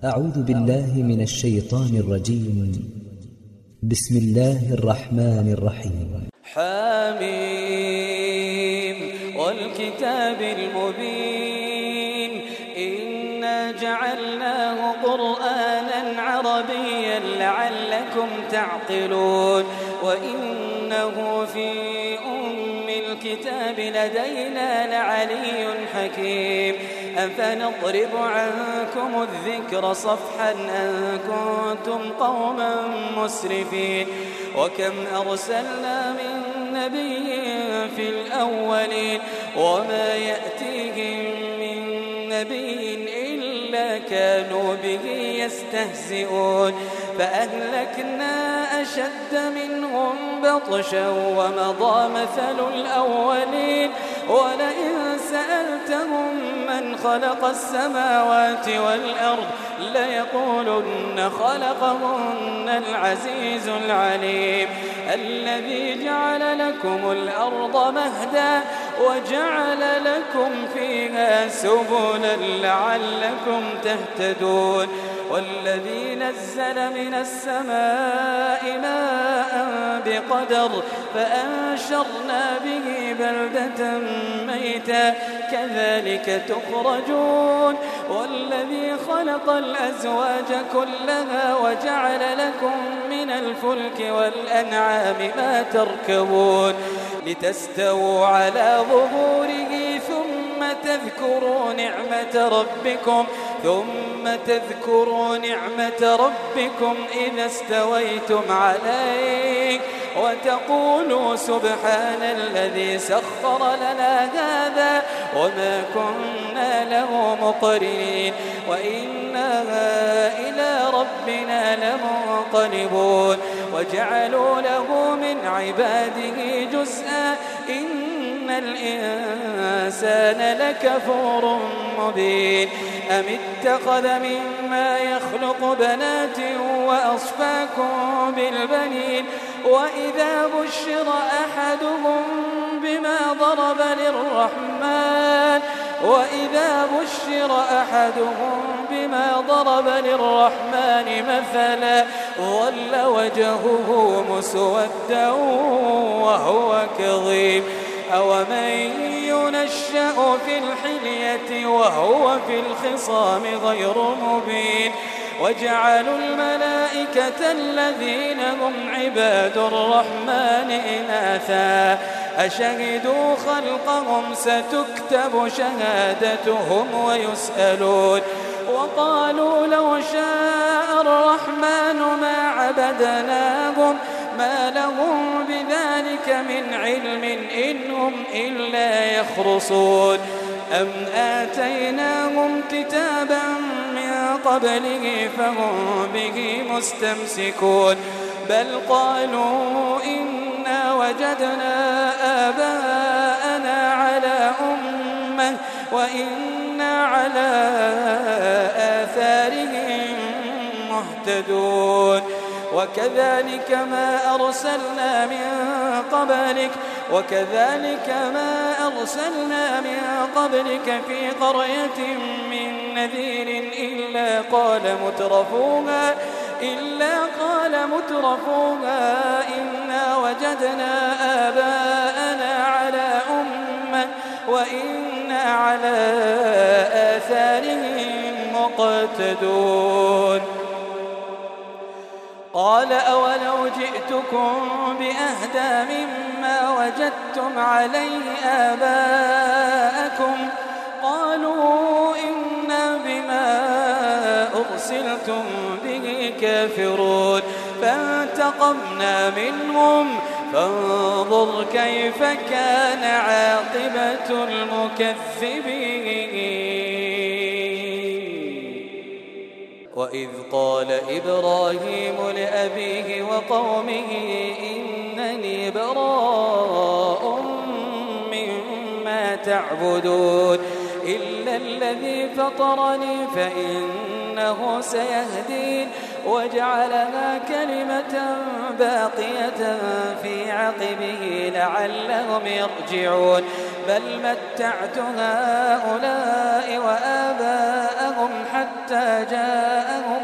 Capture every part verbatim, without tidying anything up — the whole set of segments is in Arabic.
أعوذ بالله من الشيطان الرجيم. بسم الله الرحمن الرحيم. حميم والكتاب المبين إنا جعلناه قرآنا عربيا لعلكم تعقلون وإنه في أم الكتاب لدينا لعلي حكيم أفنضرب عنكم الذكر صفحا أن كنتم قوما مسرفين وكم أرسلنا من نبي في الأولين وما يأتيهم من نبي إلا كانوا به يستهزئون فأهلكنا أشد منهم بطشا ومضى مثل الأولين ولئن سألتهم من خلق السماوات والأرض ليقولن خلقهن العزيز العليم الذي جعل لكم الأرض مهدا وجعل لكم فيها سبلا لعلكم تهتدون والذي نزل من السماء ماء بقدر فأنشرنا به بلدة ميتا كذلك تخرجون والذي خلق الأزواج كلها وجعل لكم من الفلك والأنعام ما تركبون لتستووا على ظهوره ثم تذكروا نعمة ربكم ثم تذكروا نعمة ربكم إذا استويتم عليه وتقولوا سبحان الذي سخر لنا هذا وما كنا له مقرنين وإنا إلى ربنا لمنقلبون وجعلوا له من عباده جزءا إن الإنسان لكفور مبين أم اتخذ مما يخلق بنات وأصفاكم بالبنين وإذا بشر أحدهم بما ضرب للرحمن وإذا بشر أحدهم بما ضرب للرحمن مثلا ظل وجهه مسودا وهو كظيم أومن ينشأ في الحلية وهو في الخصام غير مبين وجعلوا الملائكة الذين هم عباد الرحمن إناثا أشهدوا خلقهم ستكتب شهادتهم ويسألون وقالوا لو شاء الرحمن ما عبدناهم ما لهم بذلك من علم إن هم إلا يخرصون أم آتيناهم كتابا من قبله فهم به مستمسكون بل قالوا إنا وجدنا آباءنا على أمة وإنا على آثارهم مهتدون وكذلك ما أرسلنا من قبلك وكذلك ما أرسلنا من قبلك في قرية من نذير إلا قال مترفوها إلا قال مترفوها إنا وجدنا آباءنا على أمة وإنا على آثارهم مقتدون قال أولو جئتكم بأهدى مما وجدتم عليه آباءكم قالوا إنا بما أرسلتم به كافرون فانتقمنا منهم فانظر كيف كان عاقبة المكذبين وإذ قال إبراهيم لأبيه وقومه إنني براء مما تعبدون إلا الذي فطرني فإنه سيهدين وجعلها كلمة باقية في عقبه لعلهم يرجعون بل متعت هؤلاء وآباءهم حتى جاءهم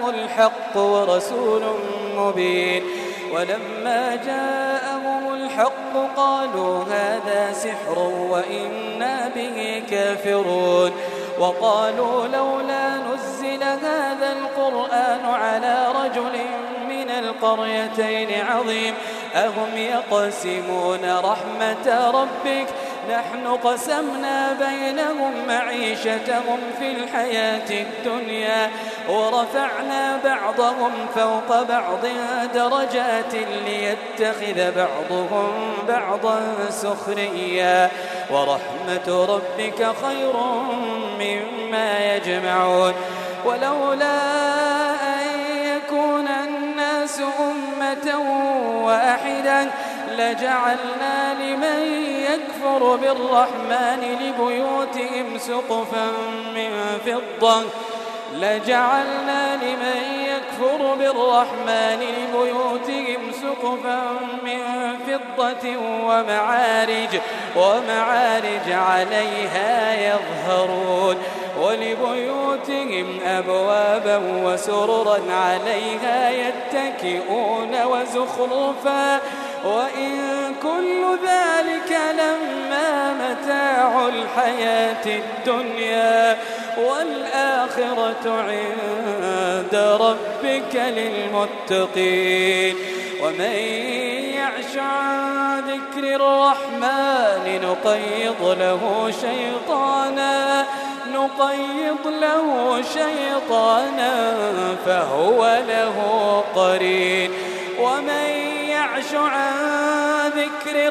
جاءهم الحق ورسول مبين ولما جاءهم الحق قالوا هذا سحر وإنا به كافرون وقالوا لولا نزل هذا القرآن على رجل من القريتين عظيم أهم يقسمون رحمة ربك نحن قسمنا بينهم معيشتهم في الحياة الدنيا ورفعنا بعضهم فوق بعض درجات ليتخذ بعضهم بعضا سخريا ورحمة ربك خير مما يجمعون ولولا أن يكون الناس أمة واحدة لجعلنا لمن يكفر بالرحمن لبيوتهم سقفا من فضة لجعلنا لمن يكفر بالرحمن لبيوتهم سقفا من فضة ومعارج ومعارج عليها يظهرون ولبيوتهم أبوابا وسررا عليها يتكئون وزخرفا وإن كل ذلك لما متاع الحياة الدنيا والآخرة عند ربك للمتقين ومن يعش عن ذكر الرحمن نقيض له شيطانا نقيض له شيطانا فهو له قرين ومن يعش عن ذكر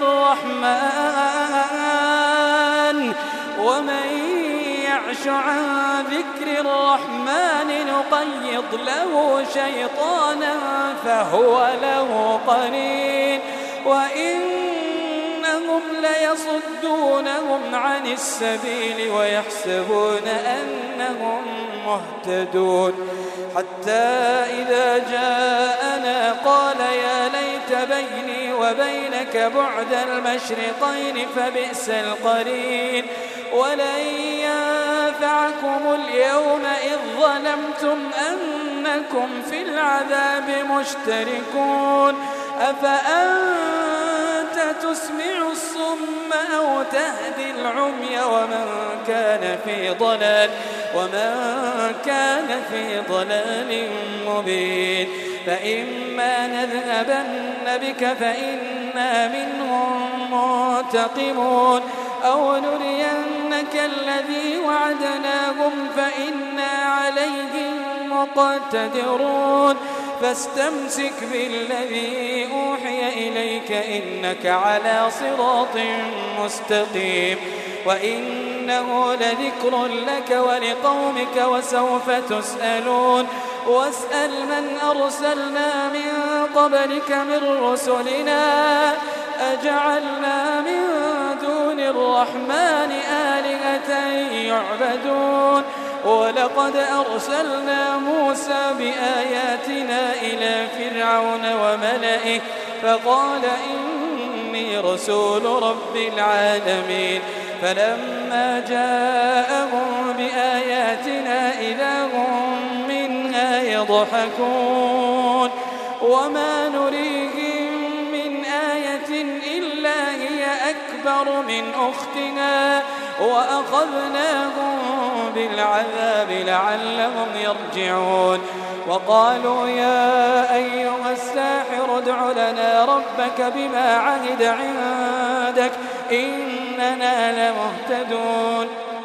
الرحمن ومن يعش عن ذكر الرحمن نقيض له شيطانا فهو له قرين وإنهم ليصدونهم عن السبيل ويحسبون أنهم مهتدون حتى إذا جاءنا قال يا ليت بيني وبينك بعد المشرقين فبئس القرين ولن ينفعكم اليوم إذ ظلمتم أنكم في العذاب مشتركون أفأنت تسمع الصم أو تهدي العمي ومن كان في ضلال ومن كان في ضلال مبين فإما نذهبن بك فإنا منهم منتقمون أو نرينك الذي وعدناهم فإنا عليهم مقتدرون فاستمسك بالذي أوحي إليك إنك على صراط مستقيم وإنه لذكر لك ولقومك وسوف تسألون واسأل من أرسلنا من قبلك من رسلنا أجعلنا من دون الرحمن آلهة يعبدون ولقد أرسلنا موسى بآياتنا إلى فرعون وملئه فقال إني رسول رب العالمين فلما جاءهم بآياتنا إذا هم منها يضحكون وما نريهم من آية إلا هي أكبر من أختنا وأخذناهم بالعذاب لعلهم يرجعون وقالوا يا أيها الساحر ادع لنا ربك بما عهد عندك إننا لمهتدون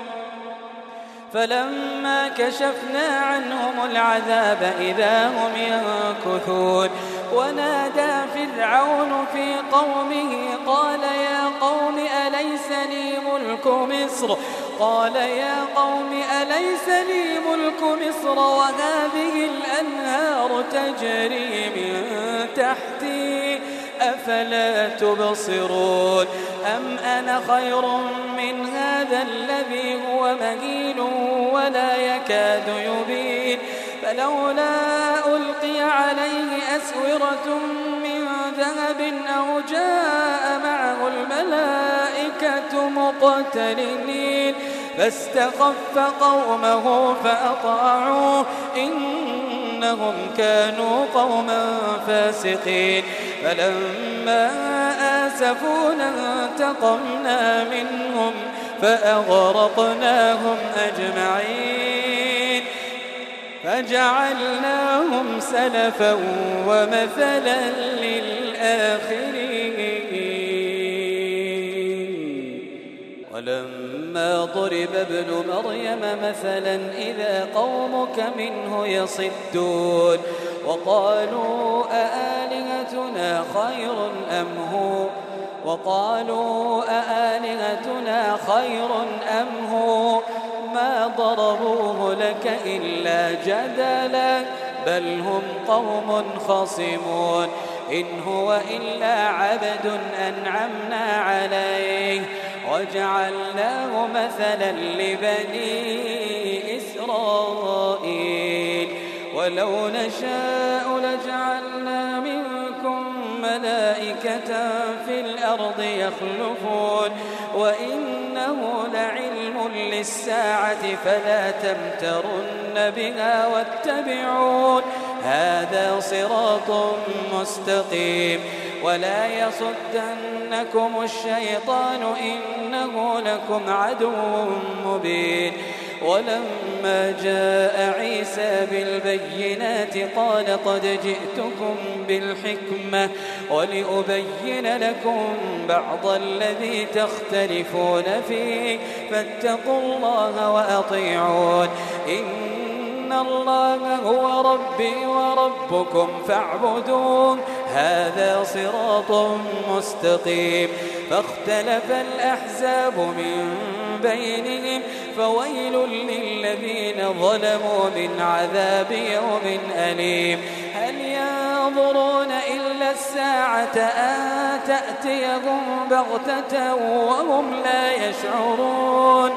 فلما كشفنا عنهم العذاب إذا هم ينكثون ونادى فرعون في قومه قال يا قوم أليس لي ملك مصر قال يا قوم أليس لي ملك مصر وهذه الأنهار تجري من تحتي أفلا تبصرون أم أنا خير من هذا الذي هو مهين ولا يكاد يبين فلولا ألقي عليه أسورة من ذهب أو جاء معه الملائكة مقترنين فاستخف قومه فأطاعوه إن إنهم كانوا قوما فاسقين فلما آسفونا انتقمنا منهم فأغرقناهم أجمعين فجعلناهم سلفا ومثلا للآخرين. ولما ضرب ابن مريم مثلا إذا قومك منه يصدون وقالوا أآلهتنا خير أم هو وقالوا أآلهتنا خير أم هو ما ضربوه لك إلا جدلا بل هم قوم خصمون إن هو إلا عبد أنعمنا عليه وجعلناه مثلا لبني إسرائيل ولو نشاء لجعلنا منكم ملائكة في الأرض يخلفون وإنه لعلم للساعة فلا تمترن بها واتبعون هذا صراط مستقيم ولا يصدنكم الشيطان إنه لكم عدو مبين. ولما جاء عيسى بالبينات قال قد جئتكم بالحكمة ولأبين لكم بعض الذي تختلفون فيه فاتقوا الله وأطيعون إن الله هو ربي وربكم فاعبدون هذا صراط مستقيم. فاختلف الأحزاب من بينهم فويل للذين ظلموا من عذاب يوم أليم. هل ينظرون إلا الساعة أن تأتيهم بغتة وهم لا يشعرون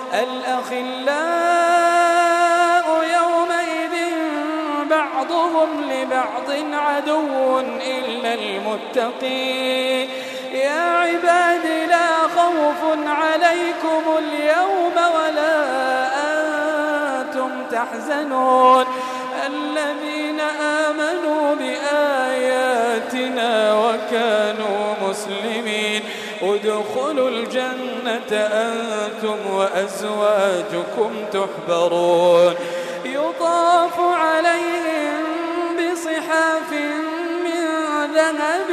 الأخلاء يومئذ بعضهم لبعض عدو إلا المتقين. يا عباد لا خوف عليكم اليوم ولا أنتم تحزنون الذين آمنوا بآياتنا وكانوا مسلمين ادخلوا الجنة أنتم وأزواجكم تحبرون يطاف عليهم بصحاف من ذهب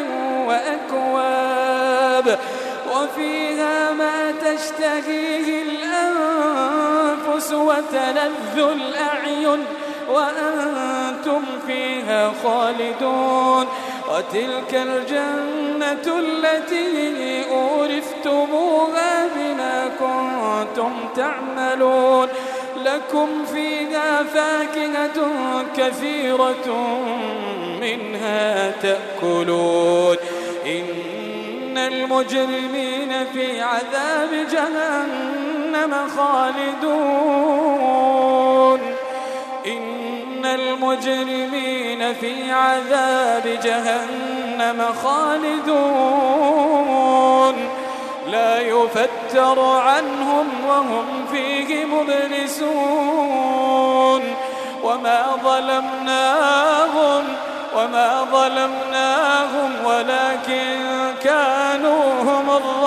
وأكواب وفيها ما تشتهيه الأنفس وتلذ الأعين وأنتم فيها خالدون وتلك الجنة التي أورثتموها بما كنتم تعملون لكم فيها فاكهة كثيرة منها تأكلون إن المجرمين في عذاب جهنم خالدون إن المجرمين في عذاب جهنم خالدون لا يفتر عنهم وهم فيه مبلسون وما ظلمناهم وما ظلمناهم ولكن كانوا هم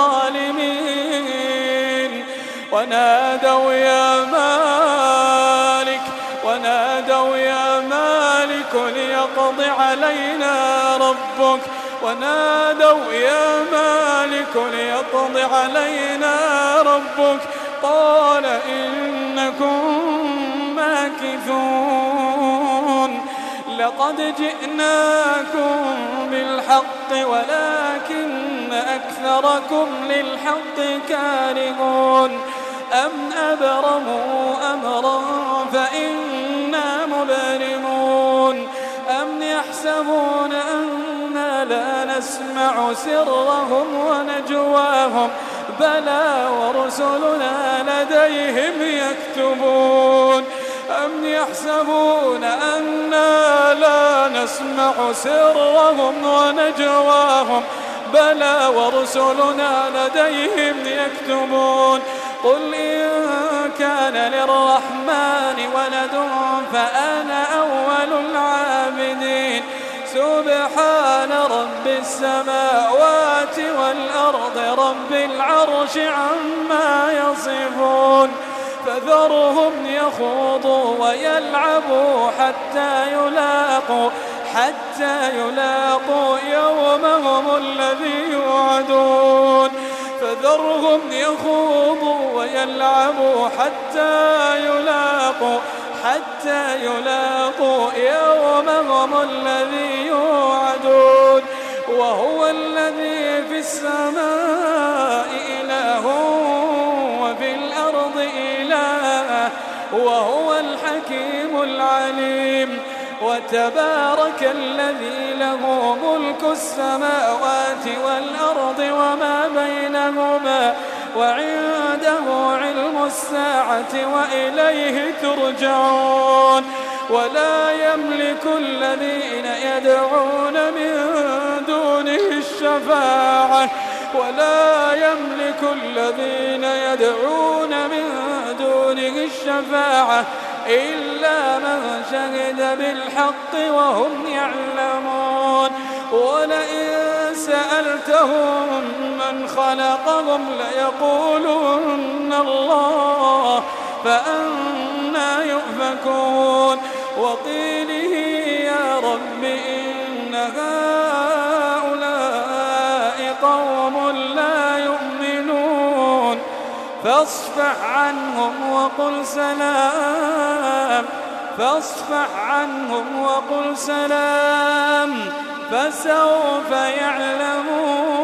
الظالمين ونادوا يا مالك ونادوا يا مالك ليقض علينا ربك ونادوا يا مالك ليقض علينا ربك قال إنكم ماكثون لقد جئناكم بالحق ولكن أكثركم للحق كارهون أم أبرموا أمرا فإنا مبرمون أم يحسبون أننا لا نسمع سرهم ونجواهم بلى ورسلنا لديهم يكتبون أم يحسبون أننا لا نسمع سرهم ونجواهم بلى ورسلنا لديهم يكتبون قل إن كان للرحمن ولد فأنا أول سبحان رب السماوات والأرض رب العرش عما يصفون فذرهم يخوضوا ويلعبوا حتى يلاقوا حتى يلاقوا يومهم الذي يوعدون فذرهم يخوضوا ويلعبوا حتى يلاقوا حتى يلاقوا يومهم الذي يوعدون وهو الذي في السماء إله وفي الأرض إله وهو الحكيم العليم وتبارك الذي له ملك السماوات والأرض وما بينهما وعنده علم الساعة وإليه ترجعون ولا يملك الذين يدعون من دونه الشفاعة ولا يملك الذين يدعون من دونه الشفاعة إلا من شهد بالحق وهم يعلمون ولئن سألتهم من خلقهم ليقولن الله فأنى يؤفكون وقيله يا رب إن هؤلاء قوم لا يؤمنون فاصفح عنهم وقل سلام فاصفح عنهم وقل سلام فسوف يعلمون